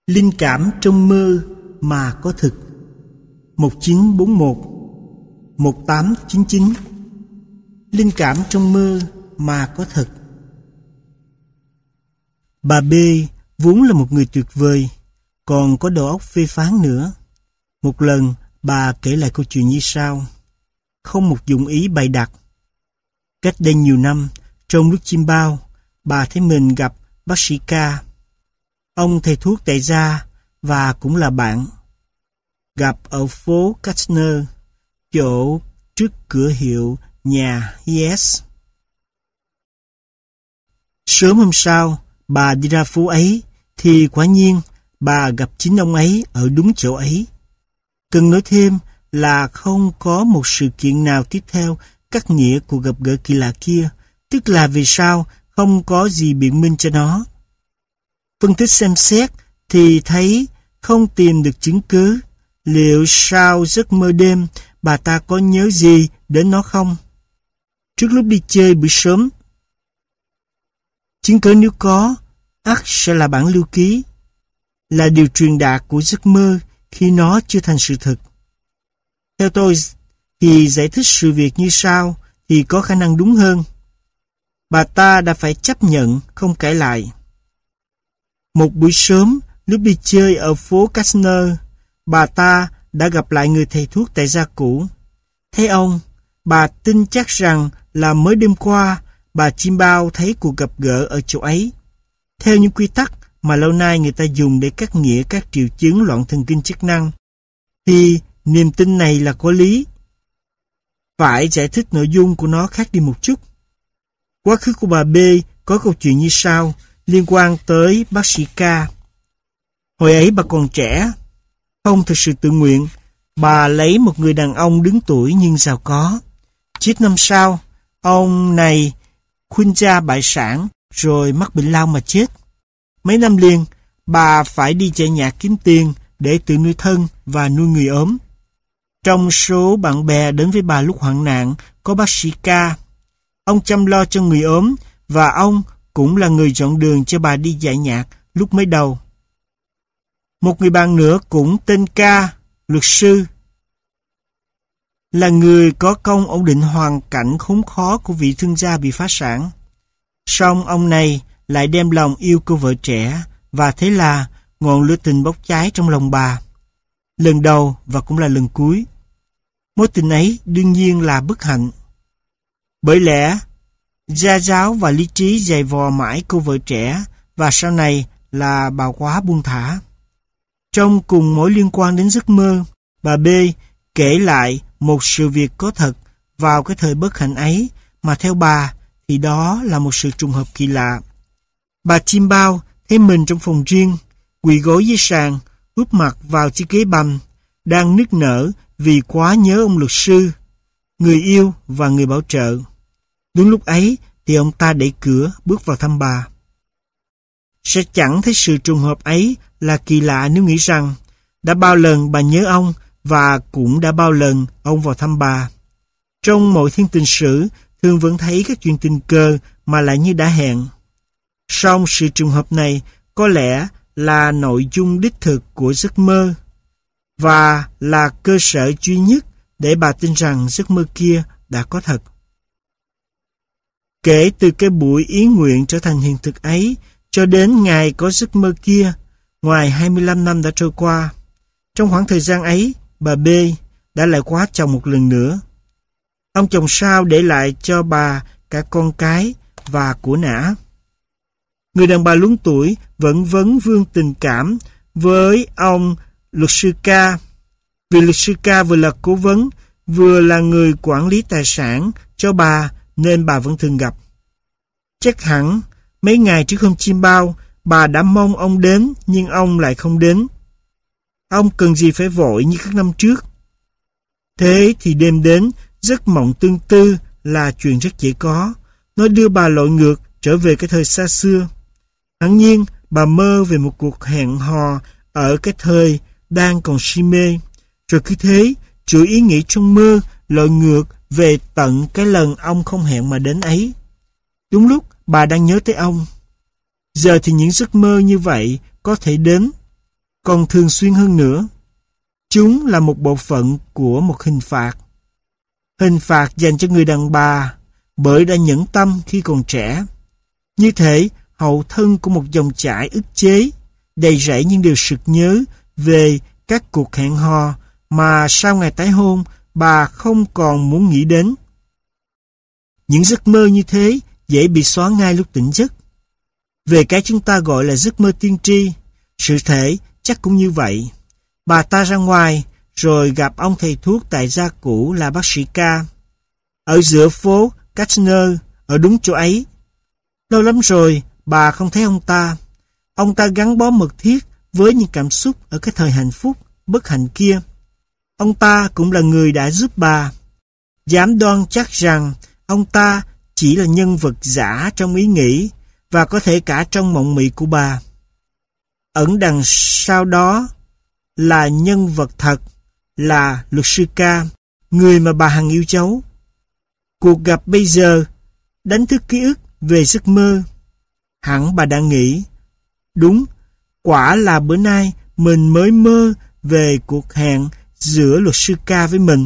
Linh cảm trong mơ mà có thực. 1941 1899. Linh cảm trong mơ mà có thật. Bà B vốn là một người tuyệt vời, còn có đầu óc phê phán nữa. Một lần bà kể lại câu chuyện như sau, không một dụng ý bày đặt. Cách đây nhiều năm, trong lúc chiêm bao, bà thấy mình gặp bác sĩ K. Ông thầy thuốc tại gia và cũng là bạn. Gặp ở phố Kastner, chỗ trước cửa hiệu nhà Yes. Sớm hôm sau, bà đi ra phố ấy, thì quả nhiên bà gặp chính ông ấy ở đúng chỗ ấy. Cần nói thêm là không có một sự kiện nào tiếp theo cắt nghĩa cuộc gặp gỡ kỳ lạ kia, tức là vì sao không có gì biện minh cho nó. Phân tích xem xét thì thấy không tìm được chứng cứ. Liệu sau giấc mơ đêm bà ta có nhớ gì đến nó không? Trước lúc đi chơi buổi sớm, chứng cứ nếu có, ắt sẽ là bản lưu ký, là điều truyền đạt của giấc mơ khi nó chưa thành sự thật. Theo tôi thì giải thích sự việc như sau thì có khả năng đúng hơn. Bà ta đã phải chấp nhận, không cãi lại. Một buổi sớm, lúc đi chơi ở phố Kastner, bà ta đã gặp lại người thầy thuốc tại gia cũ. Thấy ông, bà tin chắc rằng là mới đêm qua bà chiêm bao thấy cuộc gặp gỡ ở chỗ ấy. Theo những quy tắc mà lâu nay người ta dùng để cắt nghĩa các triệu chứng loạn thần kinh chức năng, thì niềm tin này là có lý. Phải giải thích nội dung của nó khác đi một chút. Quá khứ của bà B có câu chuyện như sau, liên quan tới bác sĩ K. Hồi ấy bà còn trẻ, không thực sự tự nguyện, bà lấy một người đàn ông đứng tuổi nhưng giàu có. Chết năm sau, ông này khuynh gia bại sản rồi mắc bệnh lao mà chết. Mấy năm liền, bà phải đi chạy nhạc kiếm tiền để tự nuôi thân và nuôi người ốm. Trong số bạn bè đến với bà lúc hoạn nạn có bác sĩ K. Ông chăm lo cho người ốm và ông cũng là người chọn đường cho bà đi dạy nhạc lúc mới đầu. Một người bạn nữa cũng tên K, luật sư, là người có công ổn định hoàn cảnh khốn khó của vị thương gia bị phá sản. Song ông này lại đem lòng yêu cô vợ trẻ và thế là ngọn lửa tình bốc cháy trong lòng bà. Lần đầu và cũng là lần cuối. Mối tình ấy đương nhiên là bất hạnh. Bởi lẽ, gia giáo và lý trí dày vò mãi cô vợ trẻ và sau này là bà quá buông thả. Trong cùng mối liên quan đến giấc mơ, bà B kể lại một sự việc có thật vào cái thời bất hạnh ấy mà theo bà thì đó là một sự trùng hợp kỳ lạ. Bà chiêm bao thấy mình trong phòng riêng, quỳ gối dưới sàn, úp mặt vào chiếc ghế bành, đang nức nở vì quá nhớ ông luật sư, người yêu và người bảo trợ. Đúng lúc ấy thì ông ta đẩy cửa bước vào thăm bà. Sẽ chẳng thấy sự trùng hợp ấy là kỳ lạ nếu nghĩ rằng đã bao lần bà nhớ ông và cũng đã bao lần ông vào thăm bà. Trong mọi thiên tình sử thường vẫn thấy các chuyện tình cờ mà lại như đã hẹn. Song sự trùng hợp này có lẽ là nội dung đích thực của giấc mơ và là cơ sở duy nhất để bà tin rằng giấc mơ kia đã có thật. Kể từ cái buổi ý nguyện trở thành hiện thực ấy cho đến ngày có giấc mơ kia, ngoài 25 năm đã trôi qua. Trong khoảng thời gian ấy, bà B đã lại quá chồng một lần nữa. Ông chồng sau để lại cho bà cả con cái và của nã. Người đàn bà luống tuổi vẫn vấn vương tình cảm với ông luật sư K. Vì luật sư K vừa là cố vấn, vừa là người quản lý tài sản cho bà nên bà vẫn thường gặp. Chắc hẳn mấy ngày trước hôm chiêm bao, bà đã mong ông đến nhưng ông lại không đến. Ông cần gì phải vội như các năm trước. Thế thì đêm đến, giấc mộng tương tư là chuyện rất dễ có. Nó đưa bà lội ngược trở về cái thời xa xưa. Hẳn nhiên, bà mơ về một cuộc hẹn hò ở cái thời đang còn si mê. Rồi cứ thế, chuỗi ý nghĩ trong mơ lội ngược về tận cái lần ông không hẹn mà đến ấy. Đúng lúc bà đang nhớ tới ông. Giờ thì những giấc mơ như vậy có thể đến. còn thường xuyên hơn nữa. Chúng là một bộ phận của một hình phạt. Hình phạt dành cho người đàn bà bởi đã nhẫn tâm khi còn trẻ. Như thể hậu thân của một dòng chảy ức chế, đầy rẫy những điều sực nhớ về các cuộc hẹn hò mà sau ngày tái hôn bà không còn muốn nghĩ đến. Những giấc mơ như thế dễ bị xóa ngay lúc tỉnh giấc. Về cái chúng ta gọi là giấc mơ tiên tri, sự thể chắc cũng như vậy. Bà ta ra ngoài rồi gặp ông thầy thuốc tại gia cũ là bác sĩ K. Ở giữa phố Katner, ở đúng chỗ ấy. Lâu lắm rồi bà không thấy ông ta. Ông ta gắn bó mật thiết với những cảm xúc ở cái thời hạnh phúc, bất hạnh kia. Ông ta cũng là người đã giúp bà. Dám đoan chắc rằng ông ta chỉ là nhân vật giả trong ý nghĩ và có thể cả trong mộng mị của bà. Ẩn đằng sau đó là nhân vật thật, là luật sư K, người mà bà hằng yêu cháu. Cuộc gặp bây giờ đánh thức ký ức về giấc mơ. Hẳn bà đã nghĩ, đúng, quả là bữa nay mình mới mơ về cuộc hẹn giữa luật sư K với mình.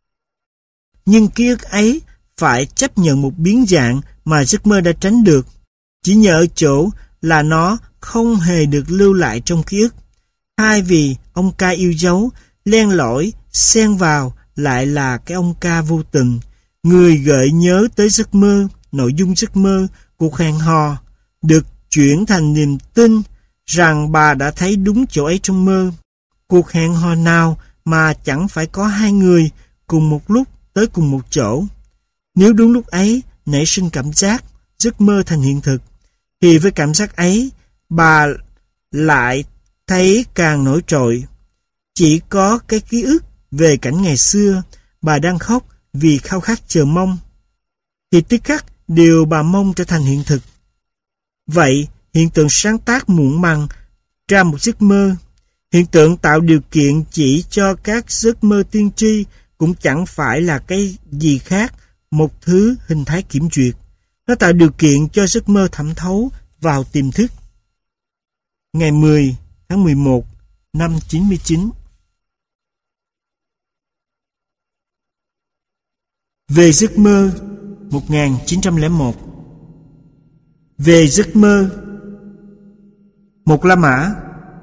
Nhưng ký ức ấy phải chấp nhận một biến dạng mà giấc mơ đã tránh được, chỉ nhờ ở chỗ là nó không hề được lưu lại trong ký ức. Hai vì ông K yêu dấu, len lỏi, xen vào lại là cái ông K vô tình, người gợi nhớ tới giấc mơ, nội dung giấc mơ, cuộc hẹn hò, được chuyển thành niềm tin rằng bà đã thấy đúng chỗ ấy trong mơ. Cuộc hẹn hò nào mà chẳng phải có hai người cùng một lúc tới cùng một chỗ. Nếu đúng lúc ấy nảy sinh cảm giác giấc mơ thành hiện thực, thì với cảm giác ấy bà lại thấy càng nổi trội. Chỉ có cái ký ức về cảnh ngày xưa bà đang khóc vì khao khát chờ mong, thì tức khắc điều bà mong trở thành hiện thực. Vậy hiện tượng sáng tác muộn màng ra một giấc mơ, hiện tượng tạo điều kiện chỉ cho các giấc mơ tiên tri cũng chẳng phải là cái gì khác một thứ hình thái kiểm duyệt. Nó tạo điều kiện cho giấc mơ thẩm thấu vào tiềm thức. Ngày 10 tháng 11 năm 99. Về giấc mơ 1901. Về giấc mơ. Một La Mã.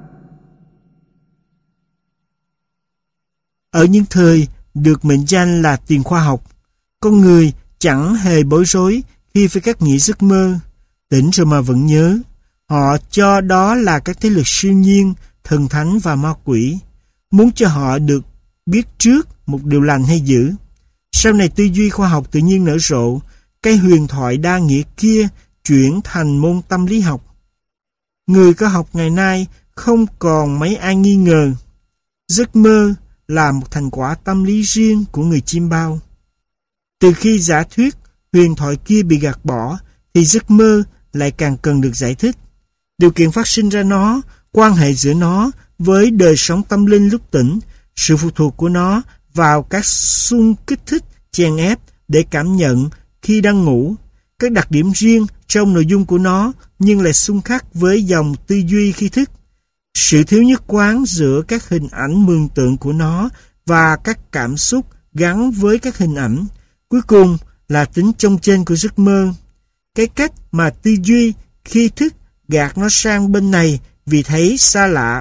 Ở những thời được mệnh danh là tiền khoa học, con người chẳng hề bối rối khi phải cắt nghĩa giấc mơ. Tỉnh rồi mà vẫn nhớ. Họ cho đó là các thế lực siêu nhiên, thần thánh và ma quỷ, muốn cho họ được biết trước một điều lành hay dữ. Sau này tư duy khoa học tự nhiên nở rộ, cái huyền thoại đa nghĩa kia chuyển thành môn tâm lý học. Người có học ngày nay không còn mấy ai nghi ngờ. Giấc mơ là một thành quả tâm lý riêng của người chim bao. Từ khi giả thuyết huyền thoại kia bị gạt bỏ, thì giấc mơ lại càng cần được giải thích. Điều kiện phát sinh ra nó, quan hệ giữa nó với đời sống tâm linh lúc tỉnh, sự phụ thuộc của nó vào các xung kích thích chèn ép để cảm nhận khi đang ngủ, các đặc điểm riêng trong nội dung của nó nhưng lại xung khắc với dòng tư duy khi thức, sự thiếu nhất quán giữa các hình ảnh mường tượng của nó và các cảm xúc gắn với các hình ảnh. Cuối cùng là tính chông chênh của giấc mơ, cái cách mà tư duy khi thức gạt nó sang bên này vì thấy xa lạ,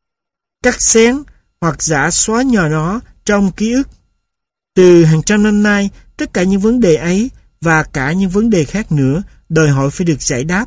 cắt xén hoặc giả xóa nhòa nó trong ký ức. Từ hàng trăm năm nay, tất cả những vấn đề ấy và cả những vấn đề khác nữa đòi hỏi phải được giải đáp.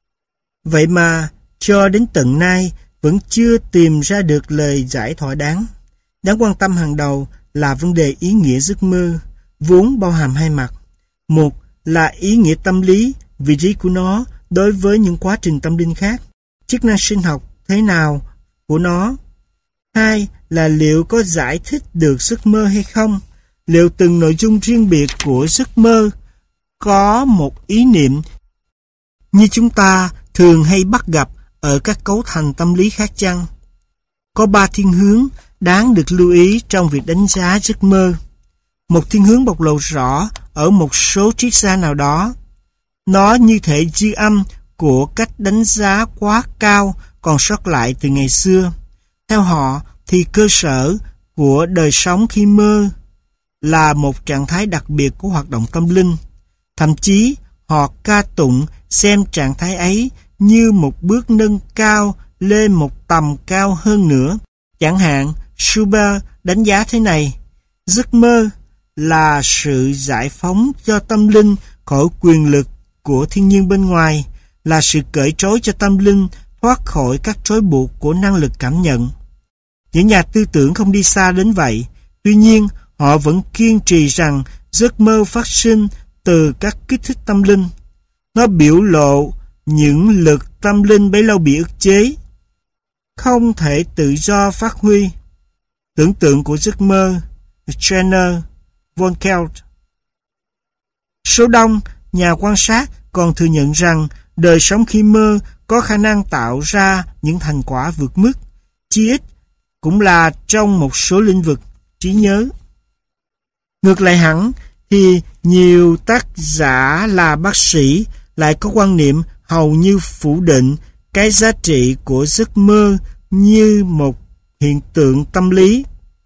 Vậy mà cho đến tận nay vẫn chưa tìm ra được lời giải thỏa đáng. Đáng quan tâm hàng đầu là vấn đề ý nghĩa giấc mơ, vốn bao hàm hai mặt. Một là ý nghĩa tâm lý, vị trí của nó đối với những quá trình tâm linh khác, chức năng sinh học thế nào của nó. Hai là liệu có giải thích được giấc mơ hay không, liệu từng nội dung riêng biệt của giấc mơ có một ý niệm như chúng ta thường hay bắt gặp ở các cấu thành tâm lý khác chăng. Có ba thiên hướng đáng được lưu ý trong việc đánh giá giấc mơ. Một thiên hướng bộc lộ rõ ở một số triết gia nào đó. Nó như thể dư âm của cách đánh giá quá cao còn sót lại từ ngày xưa. Theo họ thì cơ sở của đời sống khi mơ là một trạng thái đặc biệt của hoạt động tâm linh. Thậm chí họ ca tụng xem trạng thái ấy như một bước nâng cao lên một tầm cao hơn nữa. Chẳng hạn, Schubert đánh giá thế này: giấc mơ là sự giải phóng cho tâm linh khỏi quyền lực của thiên nhiên bên ngoài, là sự cởi trói cho tâm linh thoát khỏi các trói buộc của năng lực cảm nhận. Những nhà tư tưởng không đi xa đến vậy, tuy nhiên họ vẫn kiên trì rằng giấc mơ phát sinh từ các kích thích tâm linh. Nó biểu lộ những lực tâm linh bấy lâu bị ức chế, không thể tự do phát huy. Tưởng tượng của giấc mơ, Jenner, Volkelt. Số đông nhà quan sát còn thừa nhận rằng đời sống khi mơ có khả năng tạo ra những thành quả vượt mức, chí ít cũng là trong một số lĩnh vực trí nhớ. Ngược lại hẳn thì nhiều tác giả là bác sĩ lại có quan niệm hầu như phủ định cái giá trị của giấc mơ như một hiện tượng tâm lý.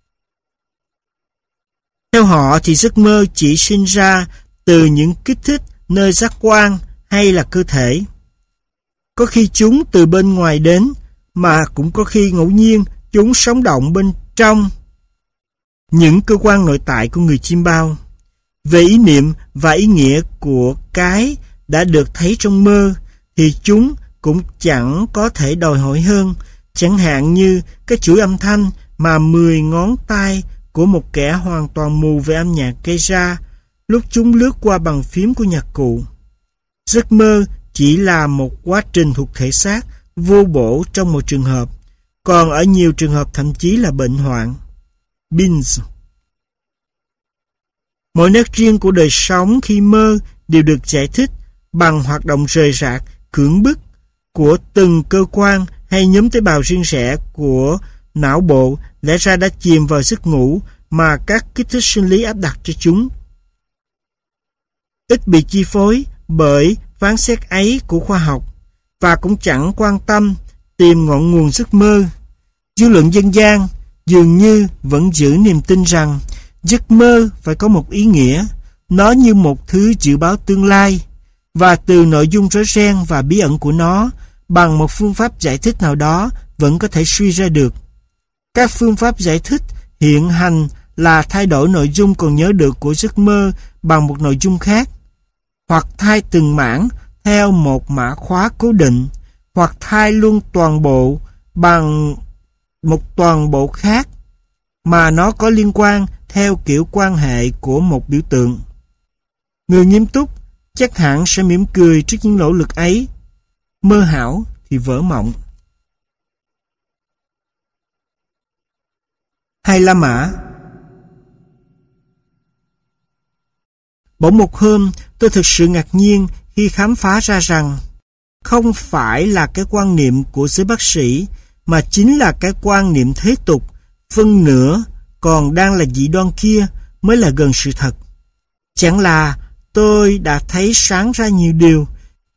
Theo họ thì giấc mơ chỉ sinh ra từ những kích thích nơi giác quan hay là cơ thể. Có khi chúng từ bên ngoài đến, mà cũng có khi ngẫu nhiên chúng sống động bên trong những cơ quan nội tại của người chiêm bao. Về ý niệm và ý nghĩa của cái đã được thấy trong mơ thì chúng cũng chẳng có thể đòi hỏi hơn, chẳng hạn như cái chuỗi âm thanh mà 10 ngón tay của một kẻ hoàn toàn mù về âm nhạc gây ra lúc chúng lướt qua bàn phím của nhạc cụ. Giấc mơ chỉ là một quá trình thuộc thể xác vô bổ trong một trường hợp, còn ở nhiều trường hợp thậm chí là bệnh hoạn. Binz. Mỗi nét riêng của đời sống khi mơ đều được giải thích bằng hoạt động rời rạc, cưỡng bức của từng cơ quan hay nhóm tế bào riêng rẽ của não bộ lẽ ra đã chìm vào giấc ngủ mà các kích thích sinh lý áp đặt cho chúng. Ít bị chi phối bởi phán xét ấy của khoa học và cũng chẳng quan tâm tìm ngọn nguồn giấc mơ. Dư luận dân gian dường như vẫn giữ niềm tin rằng giấc mơ phải có một ý nghĩa, nó như một thứ dự báo tương lai, và từ nội dung rối ren và bí ẩn của nó, bằng một phương pháp giải thích nào đó vẫn có thể suy ra được. Các phương pháp giải thích hiện hành là thay đổi nội dung còn nhớ được của giấc mơ bằng một nội dung khác, hoặc thay từng mảng theo một mã khóa cố định, hoặc thay luôn toàn bộ bằng một toàn bộ khác mà nó có liên quan theo kiểu quan hệ của một biểu tượng. Người nghiêm túc chắc hẳn sẽ mỉm cười trước những nỗ lực ấy. Mơ hão thì vỡ mộng. Hay La Mã. Bỗng một hôm, tôi thực sự ngạc nhiên khi khám phá ra rằng không phải là cái quan niệm của giới bác sĩ, mà chính là cái quan niệm thế tục, phân nửa còn đang là dị đoan kia mới là gần sự thật. Chẳng là tôi đã thấy sáng ra nhiều điều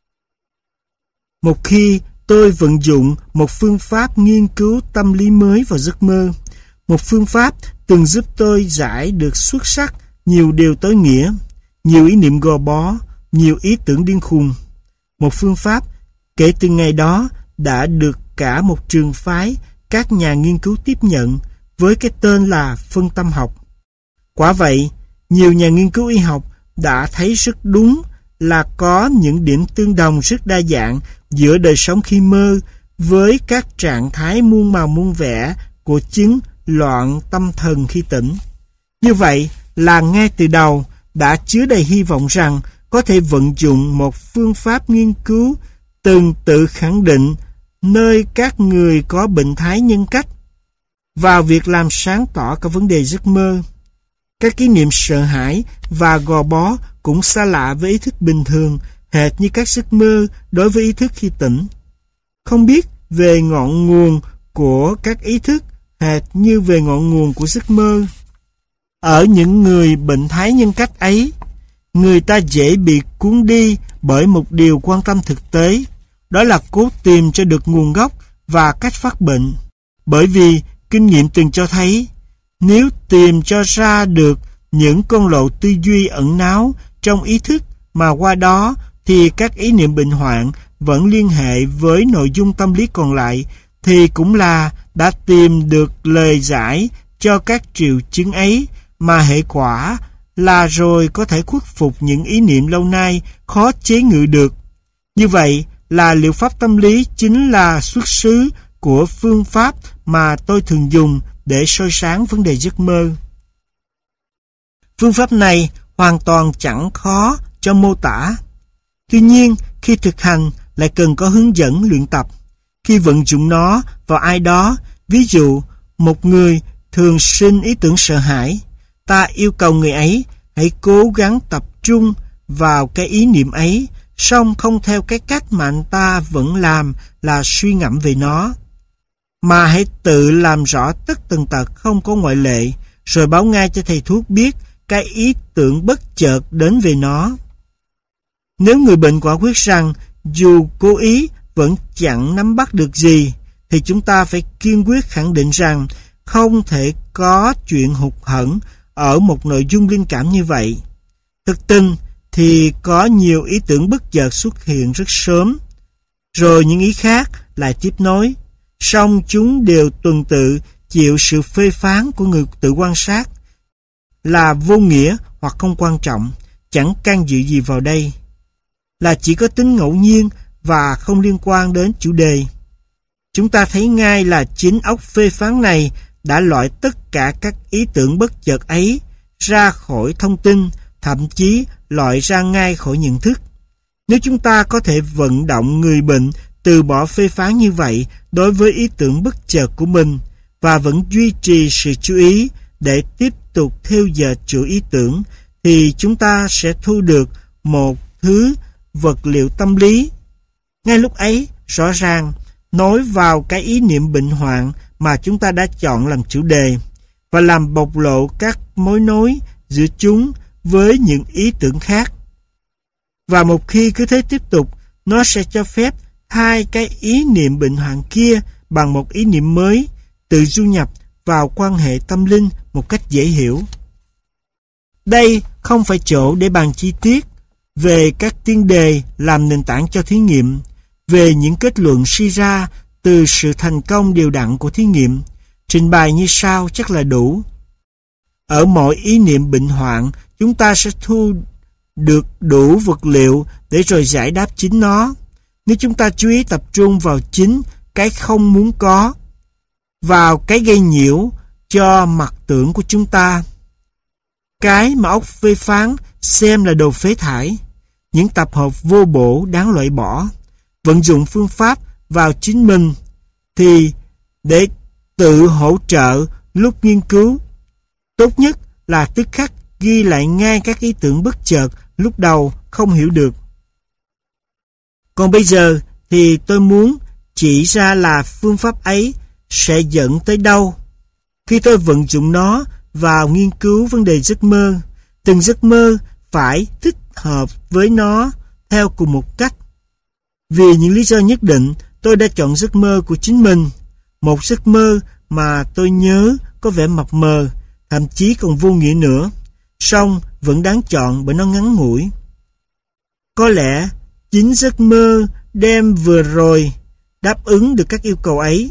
một khi tôi vận dụng một phương pháp nghiên cứu tâm lý mới vào giấc mơ, một phương pháp từng giúp tôi giải được xuất sắc nhiều điều tối nghĩa, nhiều ý niệm gò bó, nhiều ý tưởng điên khùng. Một phương pháp kể từ ngày đó đã được cả một trường phái các nhà nghiên cứu tiếp nhận với cái tên là phân tâm học. Quả vậy, nhiều nhà nghiên cứu y học đã thấy rất đúng là có những điểm tương đồng rất đa dạng giữa đời sống khi mơ với các trạng thái muôn màu muôn vẻ của chứng loạn tâm thần khi tỉnh. Như vậy là ngay từ đầu đã chứa đầy hy vọng rằng có thể vận dụng một phương pháp nghiên cứu từng tự khẳng định nơi các người có bệnh thái nhân cách vào việc làm sáng tỏ các vấn đề giấc mơ. Các kỷ niệm sợ hãi và gò bó cũng xa lạ với ý thức bình thường, hệt như các giấc mơ đối với ý thức khi tỉnh. Không biết về ngọn nguồn của các ý thức hệt như về ngọn nguồn của giấc mơ. Ở những người bệnh thái nhân cách ấy, người ta dễ bị cuốn đi bởi một điều quan tâm thực tế, đó là cố tìm cho được nguồn gốc và cách phát bệnh. Bởi vì kinh nghiệm từng cho thấy, nếu tìm cho ra được những con lộ tư duy ẩn náu trong ý thức mà qua đó thì các ý niệm bệnh hoạn vẫn liên hệ với nội dung tâm lý còn lại, thì cũng là đã tìm được lời giải cho các triệu chứng ấy, mà hệ quả là rồi có thể khuất phục những ý niệm lâu nay khó chế ngự được. Như vậy là liệu pháp tâm lý chính là xuất xứ của phương pháp mà tôi thường dùng để soi sáng vấn đề giấc mơ. Phương pháp này hoàn toàn chẳng khó cho mô tả. Tuy nhiên, khi thực hành lại cần có hướng dẫn luyện tập. Khi vận dụng nó vào ai đó, ví dụ một người thường sinh ý tưởng sợ hãi, ta yêu cầu người ấy hãy cố gắng tập trung vào cái ý niệm ấy, song không theo cái cách mà anh ta vẫn làm là suy ngẫm về nó, mà hãy tự làm rõ tất tần tật không có ngoại lệ, rồi báo ngay cho thầy thuốc biết cái ý tưởng bất chợt đến về nó. Nếu người bệnh quả quyết rằng dù cố ý vẫn chẳng nắm bắt được gì, thì chúng ta phải kiên quyết khẳng định rằng không thể có chuyện hụt hẫng ở một nội dung linh cảm như vậy. Thực tình thì có nhiều ý tưởng bất chợt xuất hiện rất sớm, rồi những ý khác lại tiếp nối, song chúng đều tuần tự chịu sự phê phán của người tự quan sát là vô nghĩa hoặc không quan trọng, chẳng can dự gì vào đây, là chỉ có tính ngẫu nhiên và không liên quan đến chủ đề. Chúng ta thấy ngay là chính óc phê phán này đã loại tất cả các ý tưởng bất chợt ấy ra khỏi thông tin, thậm chí loại ra ngay khỏi nhận thức. Nếu chúng ta có thể vận động người bệnh từ bỏ phê phán như vậy đối với ý tưởng bất chợt của mình và vẫn duy trì sự chú ý để tiếp tục theo dệt chuỗi ý tưởng, thì chúng ta sẽ thu được một thứ vật liệu tâm lý. Ngay lúc ấy, rõ ràng, nối vào cái ý niệm bệnh hoạn mà chúng ta đã chọn làm chủ đề và làm bộc lộ các mối nối giữa chúng với những ý tưởng khác. Và một khi cứ thế tiếp tục, nó sẽ cho phép thay cái ý niệm bệnh hoạn kia bằng một ý niệm mới, tự du nhập vào quan hệ tâm linh một cách dễ hiểu. Đây không phải chỗ để bàn chi tiết về các tiên đề làm nền tảng cho thí nghiệm, về những kết luận suy ra từ sự thành công đều đặn của thí nghiệm. Trình bày như sau chắc là đủ. Ở mỗi ý niệm bệnh hoạn, chúng ta sẽ thu được đủ vật liệu để rồi giải đáp chính nó. Nếu chúng ta chú ý tập trung vào chính cái không muốn có, vào cái gây nhiễu cho mặt tưởng của chúng ta, cái mà óc phê phán xem là đồ phế thải, những tập hợp vô bổ đáng loại bỏ, vận dụng phương pháp vào chính mình, thì để tự hỗ trợ lúc nghiên cứu, tốt nhất là tức khắc ghi lại ngay các ý tưởng bất chợt lúc đầu không hiểu được. Còn bây giờ thì tôi muốn chỉ ra là phương pháp ấy sẽ dẫn tới đâu khi tôi vận dụng nó vào nghiên cứu vấn đề giấc mơ. Từng giấc mơ phải thích hợp với nó theo cùng một cách. Vì những lý do nhất định, tôi đã chọn giấc mơ của chính mình, một giấc mơ mà tôi nhớ có vẻ mập mờ, thậm chí còn vô nghĩa nữa, song vẫn đáng chọn bởi nó ngắn ngủi. Có lẽ chính giấc mơ đêm vừa rồi đáp ứng được các yêu cầu ấy.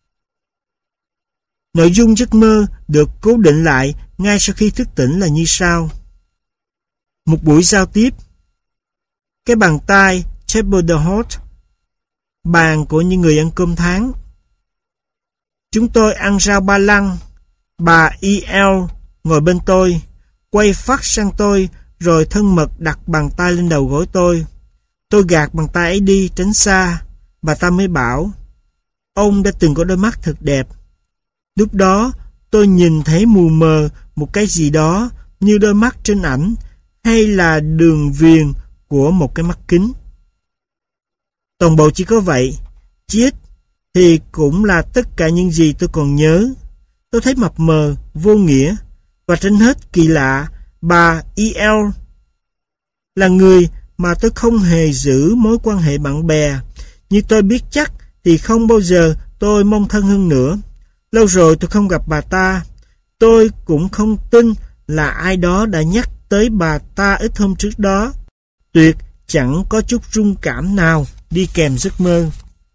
Nội dung giấc mơ được cố định lại ngay sau khi thức tỉnh là như sau. Một buổi giao tiếp. Cái bàn tay table d'hôte, bàn của những người ăn cơm tháng. Chúng tôi ăn rau ba lăng. Bà E.L. ngồi bên tôi, quay phắt sang tôi, rồi thân mật đặt bàn tay lên đầu gối tôi. Tôi gạt bàn tay ấy đi tránh xa. Bà ta mới bảo, ông đã từng có đôi mắt thật đẹp. Lúc đó tôi nhìn thấy mù mờ một cái gì đó như đôi mắt trên ảnh hay là đường viền của một cái mắt kính. Toàn bộ chỉ có vậy. Chết thì cũng là tất cả những gì tôi còn nhớ. Tôi thấy mập mờ, vô nghĩa, và trên hết kỳ lạ, bà E.L. là người mà tôi không hề giữ mối quan hệ bạn bè. Như tôi biết chắc thì không bao giờ tôi mong thân hơn nữa. Lâu rồi tôi không gặp bà ta. Tôi cũng không tin là ai đó đã nhắc tới bà ta ít hôm trước đó. Tuyệt chẳng có chút rung cảm nào đi kèm giấc mơ.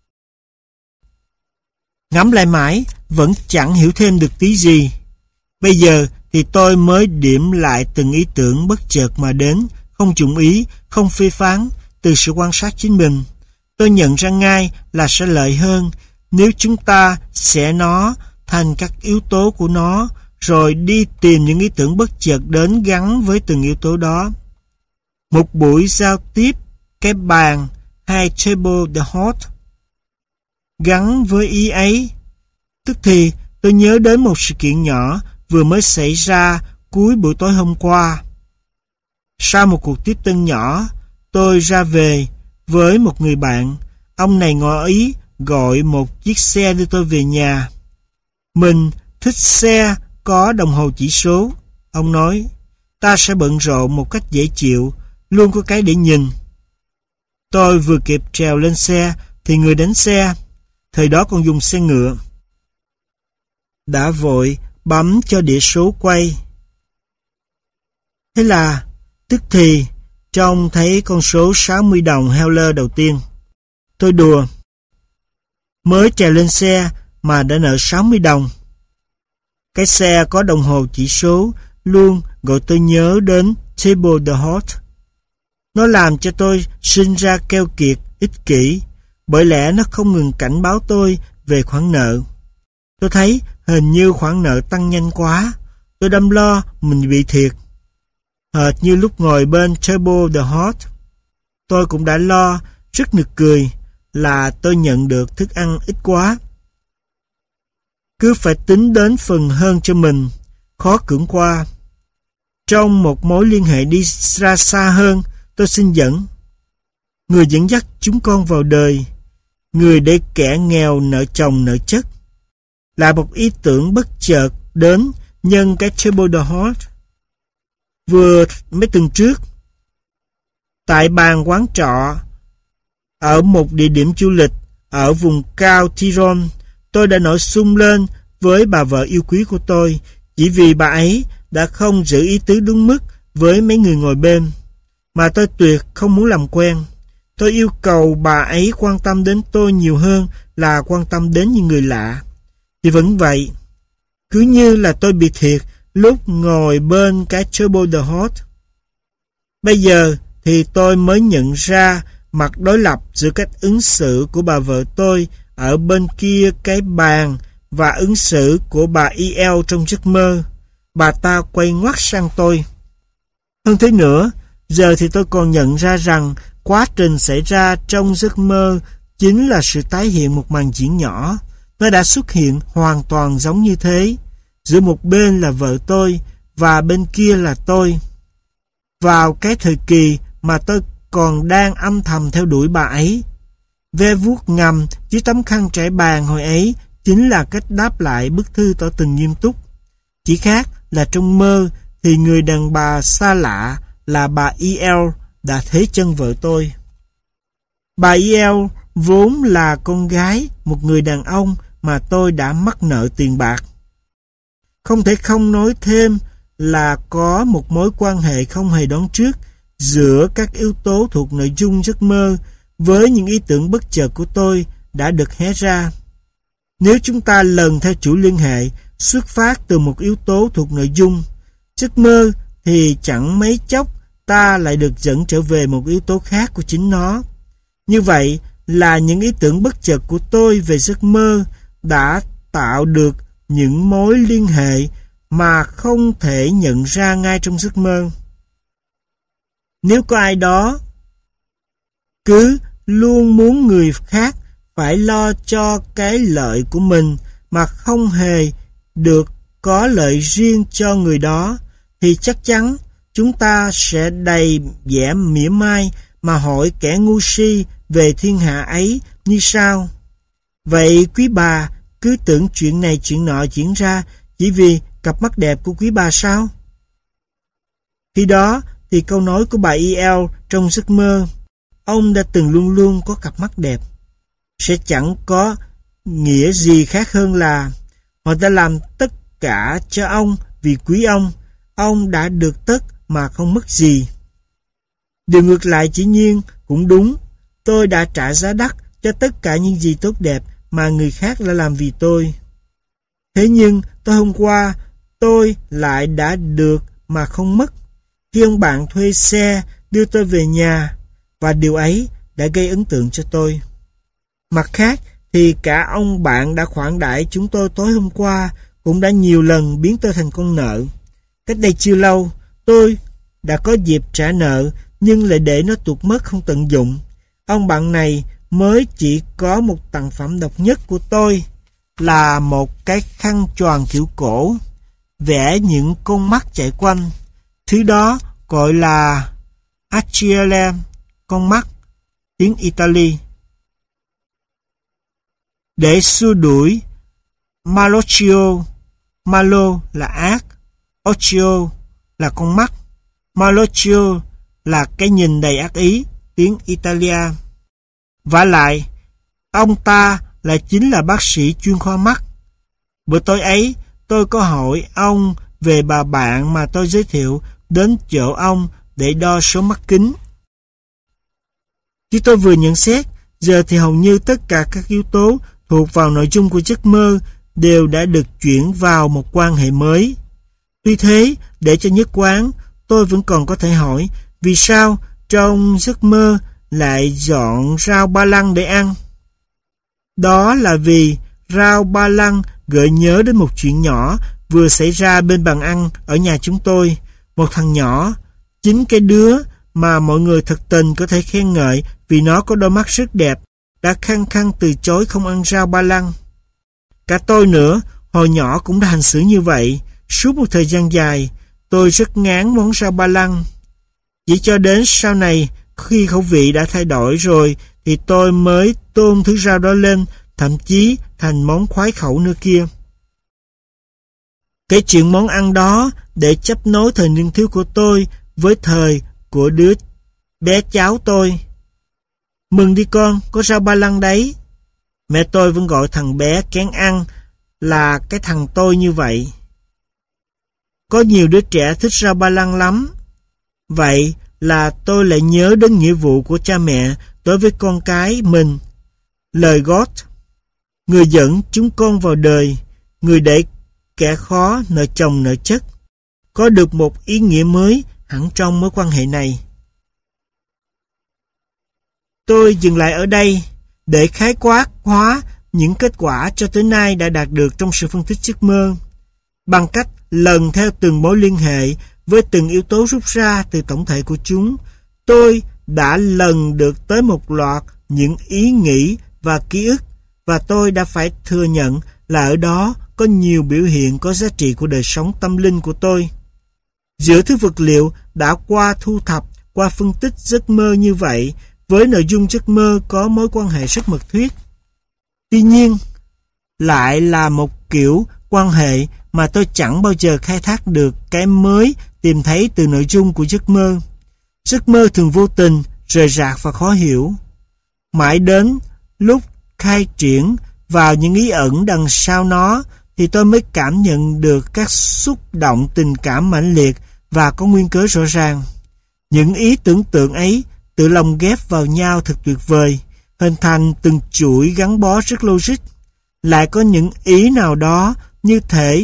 Ngẫm lại mãi, vẫn chẳng hiểu thêm được tí gì. Bây giờ thì tôi mới điểm lại từng ý tưởng bất chợt mà đến, không dụng ý, không phê phán, từ sự quan sát chính mình. Tôi nhận ra ngay là sẽ lợi hơn nếu chúng ta xẻ nó thành các yếu tố của nó, rồi đi tìm những ý tưởng bất chợt đến gắn với từng yếu tố đó. Một buổi giao tiếp cái bàn hay table the hot gắn với ý ấy. Tức thì tôi nhớ đến một sự kiện nhỏ vừa mới xảy ra cuối buổi tối hôm qua. Sau một cuộc tiếp tân nhỏ, tôi ra về với một người bạn. Ông này ngỏ ý gọi một chiếc xe đưa tôi về nhà. Mình thích xe có đồng hồ chỉ số. Ông nói, ta sẽ bận rộn một cách dễ chịu, luôn có cái để nhìn. Tôi vừa kịp trèo lên xe thì người đánh xe, thời đó còn dùng xe ngựa, đã vội bấm cho đĩa số quay. Thế là tức thì trông thấy con số 60 đồng Heller đầu tiên. Tôi đùa, mới trèo lên xe mà đã nợ 60 đồng. Cái xe có đồng hồ chỉ số luôn gọi tôi nhớ đến Table the Hot. Nó làm cho tôi sinh ra keo kiệt, ích kỷ, bởi lẽ nó không ngừng cảnh báo tôi về khoản nợ. Tôi thấy hình như khoản nợ tăng nhanh quá. Tôi đâm lo mình bị thiệt. Hệt như lúc ngồi bên Table the Hot, tôi cũng đã lo, rất nực cười, là tôi nhận được thức ăn ít quá. Cứ phải tính đến phần hơn cho mình, khó cưỡng qua. Trong một mối liên hệ đi ra xa hơn, tôi xin dẫn. Người dẫn dắt chúng con vào đời, người để kẻ nghèo nợ chồng nợ chất, là một ý tưởng bất chợt đến nhân cái Table the Hot. Vừa mấy tuần trước, tại bàn quán trọ ở một địa điểm du lịch ở vùng cao Tyrol, tôi đã nổi xung lên với bà vợ yêu quý của tôi, chỉ vì bà ấy đã không giữ ý tứ đúng mức với mấy người ngồi bên, mà tôi tuyệt không muốn làm quen. Tôi yêu cầu bà ấy quan tâm đến tôi nhiều hơn là quan tâm đến những người lạ. Thì vẫn vậy, cứ như là tôi bị thiệt lúc ngồi bên cái Table the Hot. Bây giờ thì tôi mới nhận ra mặt đối lập giữa cách ứng xử của bà vợ tôi ở bên kia cái bàn và ứng xử của bà E.L. trong giấc mơ. Bà ta quay ngoắt sang tôi. Hơn thế nữa, giờ thì tôi còn nhận ra rằng quá trình xảy ra trong giấc mơ chính là sự tái hiện một màn diễn nhỏ. Nó đã xuất hiện hoàn toàn giống như thế. Giữa một bên là vợ tôi và bên kia là tôi. Vào cái thời kỳ mà tôi còn đang âm thầm theo đuổi bà ấy. Ve vuốt ngầm dưới tấm khăn trải bàn hồi ấy chính là cách đáp lại bức thư tỏ tình nghiêm túc. Chỉ khác là trong mơ thì người đàn bà xa lạ là bà E.L. đã thế chân vợ tôi. Bà E.L. vốn là con gái một người đàn ông mà tôi đã mắc nợ tiền bạc. Không thể không nói thêm là có một mối quan hệ không hề đoán trước giữa các yếu tố thuộc nội dung giấc mơ với những ý tưởng bất chợt của tôi đã được hé ra. Nếu chúng ta lần theo chuỗi liên hệ xuất phát từ một yếu tố thuộc nội dung giấc mơ thì chẳng mấy chốc ta lại được dẫn trở về một yếu tố khác của chính nó. Như vậy là những ý tưởng bất chợt của tôi về giấc mơ đã tạo được những mối liên hệ mà không thể nhận ra ngay trong giấc mơ. Nếu có ai đó cứ luôn muốn người khác phải lo cho cái lợi của mình mà không hề được có lợi riêng cho người đó, thì chắc chắn chúng ta sẽ đầy vẻ mỉa mai mà hỏi kẻ ngu si về thiên hạ ấy như sau. Vậy quý bà cứ tưởng chuyện này chuyện nọ diễn ra chỉ vì cặp mắt đẹp của quý bà sao? Khi đó thì câu nói của bà E.L. trong giấc mơ, ông đã từng luôn luôn có cặp mắt đẹp, sẽ chẳng có nghĩa gì khác hơn là Họ đã làm tất cả cho ông vì quý ông đã được tất mà không mất gì. Điều ngược lại dĩ nhiên cũng đúng, tôi đã trả giá đắt cho tất cả những gì tốt đẹp mà người khác đã làm vì tôi. Thế nhưng tối hôm qua tôi lại đã được mà không mất, khi ông bạn thuê xe đưa tôi về nhà, và điều ấy đã gây ấn tượng cho tôi. Mặt khác thì cả ông bạn đã khoản đãi chúng tôi tối hôm qua cũng đã nhiều lần biến tôi thành con nợ. Cách đây chưa lâu, tôi đã có dịp trả nợ nhưng lại để nó tuột mất không tận dụng. Ông bạn này mới chỉ có một tặng phẩm độc nhất của tôi là một cái khăn choàng kiểu cổ, vẽ những con mắt chạy quanh. Thứ đó gọi là Acciaille, con mắt, tiếng Italy. Để xua đuổi Malocchio. Malo là ác, Occhio là con mắt, Malocchio là cái nhìn đầy ác ý, tiếng Italia. Vả lại, ông ta là chính là bác sĩ chuyên khoa mắt. Bữa tối ấy, tôi có hỏi ông về bà bạn mà tôi giới thiệu đến chỗ ông để đo số mắt kính. Khi tôi vừa nhận xét, giờ thì hầu như tất cả các yếu tố thuộc vào nội dung của giấc mơ đều đã được chuyển vào một quan hệ mới. Tuy thế, để cho nhất quán, tôi vẫn còn có thể hỏi vì sao trong giấc mơ lại dọn rau ba lăng để ăn. Đó là vì rau ba lăng gợi nhớ đến một chuyện nhỏ vừa xảy ra bên bàn ăn ở nhà chúng tôi. Một thằng nhỏ, chính cái đứa mà mọi người thật tình có thể khen ngợi vì nó có đôi mắt rất đẹp, đã khăng khăng từ chối không ăn rau ba lăng. Cả tôi nữa, hồi nhỏ cũng đã hành xử như vậy. Suốt một thời gian dài, tôi rất ngán món rau ba lăng. Chỉ cho đến sau này, khi khẩu vị đã thay đổi rồi, thì tôi mới tôn thứ rau đó lên, thậm chí thành món khoái khẩu nữa kia. Cái chuyện món ăn đó để chấp nối thời niên thiếu của tôi với thời của đứa bé cháu tôi. Mừng đi con, có rau ba lăng đấy. Mẹ tôi vẫn gọi thằng bé kén ăn là cái thằng tôi như vậy. Có nhiều đứa trẻ thích rau ba lăng lắm. Vậy là tôi lại nhớ đến nghĩa vụ của cha mẹ đối với con cái mình. Lời gót: người dẫn chúng con vào đời, người để kẻ khó nợ chồng nợ chất, có được một ý nghĩa mới hẳn trong mối quan hệ này. Tôi dừng lại ở đây để khái quát hóa những kết quả cho tới nay đã đạt được trong sự phân tích giấc mơ, bằng cách lần theo từng mối liên hệ với từng yếu tố rút ra từ tổng thể của chúng. Tôi đã lần được tới một loạt những ý nghĩ và ký ức, và tôi đã phải thừa nhận là ở đó có nhiều biểu hiện có giá trị của đời sống tâm linh của tôi. Giữa thứ vật liệu đã qua thu thập, qua phân tích giấc mơ như vậy, với nội dung giấc mơ có mối quan hệ rất mật thiết. Tuy nhiên, lại là một kiểu quan hệ mà tôi chẳng bao giờ khai thác được cái mới tìm thấy từ nội dung của giấc mơ. Giấc mơ thường vô tình, rời rạc và khó hiểu. Mãi đến lúc khai triển vào những ý ẩn đằng sau nó thì tôi mới cảm nhận được các xúc động tình cảm mãnh liệt và có nguyên cớ rõ ràng. Những ý tưởng tượng ấy tự lồng ghép vào nhau thật tuyệt vời, hình thành từng chuỗi gắn bó rất logic. Lại có những ý nào đó như thể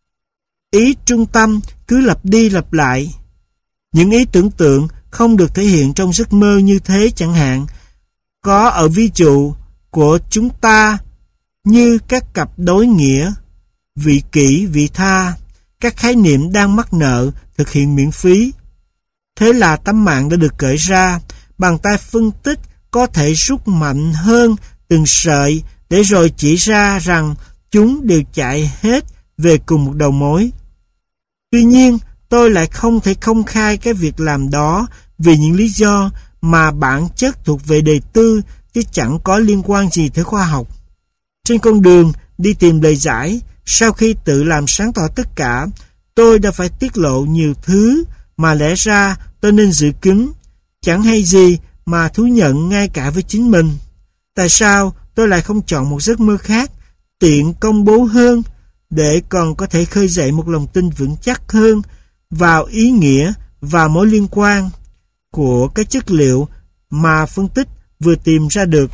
ý trung tâm cứ lặp đi lặp lại. Những ý tưởng tượng không được thể hiện trong giấc mơ như thế chẳng hạn, có ở ví dụ của chúng ta như các cặp đối nghĩa, vị kỷ, vị tha, các khái niệm đang mắc nợ, thực hiện miễn phí. Thế là tấm mạng đã được cởi ra, bàn tay phân tích có thể rút mạnh hơn từng sợi để rồi chỉ ra rằng chúng đều chạy hết về cùng một đầu mối. Tuy nhiên, tôi lại không thể công khai cái việc làm đó vì những lý do mà bản chất thuộc về đời tư chứ chẳng có liên quan gì tới khoa học. Trên con đường đi tìm lời giải, sau khi tự làm sáng tỏ tất cả, tôi đã phải tiết lộ nhiều thứ mà lẽ ra tôi nên giữ kín, chẳng hay gì mà thú nhận ngay cả với chính mình. Tại sao tôi lại không chọn một giấc mơ khác, tiện công bố hơn, để còn có thể khơi dậy một lòng tin vững chắc hơn vào ý nghĩa và mối liên quan của cái chất liệu mà phân tích vừa tìm ra được.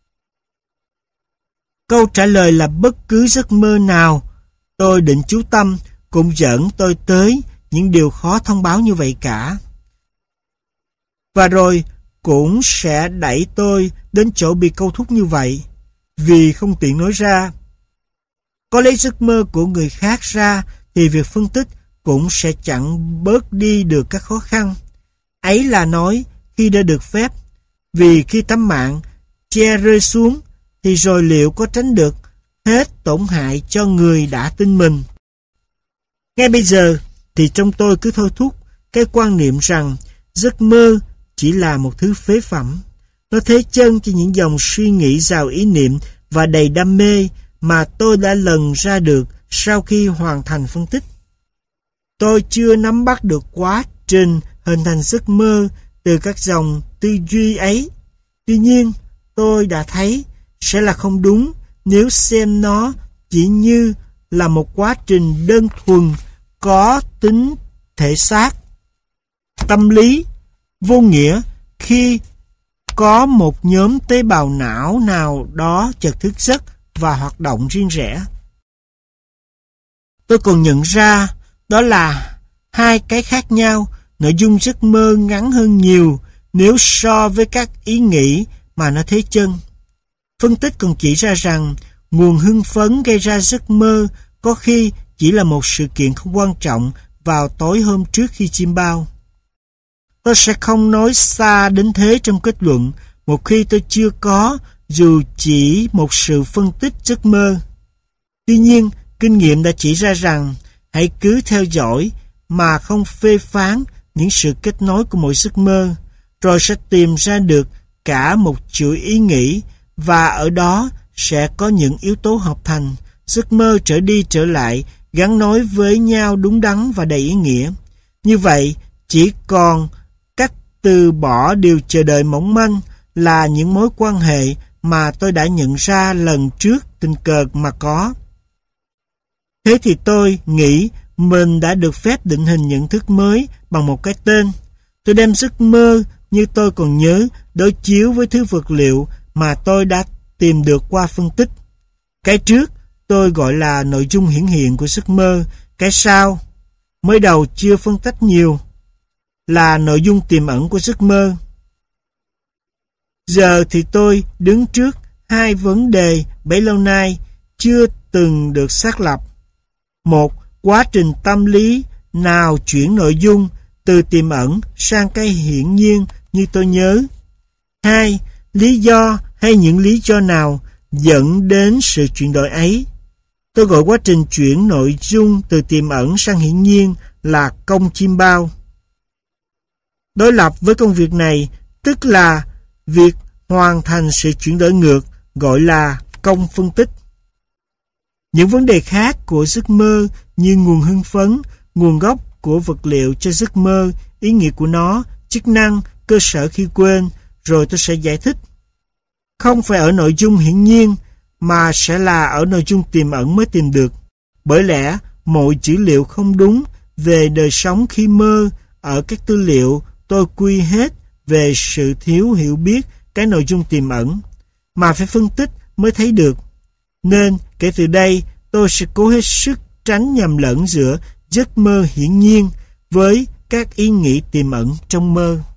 Câu trả lời là bất cứ giấc mơ nào tôi định chú tâm cũng dẫn tôi tới những điều khó thông báo như vậy cả. Và rồi cũng sẽ đẩy tôi đến chỗ bị câu thúc như vậy, vì không tiện nói ra. Có lấy giấc mơ của người khác ra thì việc phân tích cũng sẽ chẳng bớt đi được các khó khăn. Ấy là nói khi đã được phép, vì khi tấm mạng che rơi xuống thì rồi liệu có tránh được hết tổn hại cho người đã tin mình. Ngay bây giờ thì trong tôi cứ thôi thúc cái quan niệm rằng giấc mơ chỉ là một thứ phế phẩm. Nó thế chân cho những dòng suy nghĩ giàu ý niệm và đầy đam mê mà tôi đã lần ra được sau khi hoàn thành phân tích. Tôi chưa nắm bắt được quá trình hình thành giấc mơ từ các dòng tư duy ấy. Tuy nhiên, tôi đã thấy sẽ là không đúng nếu xem nó chỉ như là một quá trình đơn thuần có tính thể xác, tâm lý, vô nghĩa khi có một nhóm tế bào não nào đó chợt thức giấc và hoạt động riêng rẽ. Tôi còn nhận ra đó là hai cái khác nhau. Nội dung giấc mơ ngắn hơn nhiều nếu so với các ý nghĩ mà nó thế chân. Phân tích còn chỉ ra rằng nguồn hưng phấn gây ra giấc mơ có khi chỉ là một sự kiện không quan trọng vào tối hôm trước khi chiêm bao. Tôi sẽ không nói xa đến thế trong kết luận một khi tôi chưa có dù chỉ một sự phân tích giấc mơ. Tuy nhiên, kinh nghiệm đã chỉ ra rằng hãy cứ theo dõi mà không phê phán những sự kết nối của mỗi giấc mơ, rồi sẽ tìm ra được cả một chuỗi ý nghĩ, và ở đó sẽ có những yếu tố hợp thành giấc mơ trở đi trở lại, gắn nối với nhau đúng đắn và đầy ý nghĩa. Như vậy, chỉ còn cách từ bỏ điều chờ đợi mỏng manh là những mối quan hệ mà tôi đã nhận ra lần trước tình cờ mà có. Thế thì tôi nghĩ mình đã được phép định hình nhận thức mới bằng một cái tên. Tôi đem giấc mơ như tôi còn nhớ đối chiếu với thứ vật liệu mà tôi đã tìm được qua phân tích. Cái trước tôi gọi là nội dung hiển hiện của giấc mơ. Cái sau, mới đầu chưa phân tách nhiều, là nội dung tiềm ẩn của giấc mơ. Giờ thì tôi đứng trước hai vấn đề bấy lâu nay chưa từng được xác lập. Một, quá trình tâm lý nào chuyển nội dung từ tiềm ẩn sang cái hiển nhiên như tôi nhớ. Hai, lý do hay những lý do nào dẫn đến sự chuyển đổi ấy. Tôi gọi quá trình chuyển nội dung từ tiềm ẩn sang hiển nhiên là công chiêm bao. Đối lập với công việc này, tức là việc hoàn thành sự chuyển đổi ngược, gọi là công phân tích. Những vấn đề khác của giấc mơ như nguồn hưng phấn, nguồn gốc của vật liệu cho giấc mơ, ý nghĩa của nó, chức năng, cơ sở khi quên, rồi tôi sẽ giải thích. Không phải ở nội dung hiển nhiên, mà sẽ là ở nội dung tiềm ẩn mới tìm được. Bởi lẽ, mọi dữ liệu không đúng về đời sống khi mơ ở các tư liệu tôi quy hết về sự thiếu hiểu biết cái nội dung tiềm ẩn, mà phải phân tích mới thấy được. Nên, kể từ đây, tôi sẽ cố hết sức tránh nhầm lẫn giữa giấc mơ hiển nhiên với các ý nghĩ tiềm ẩn trong mơ.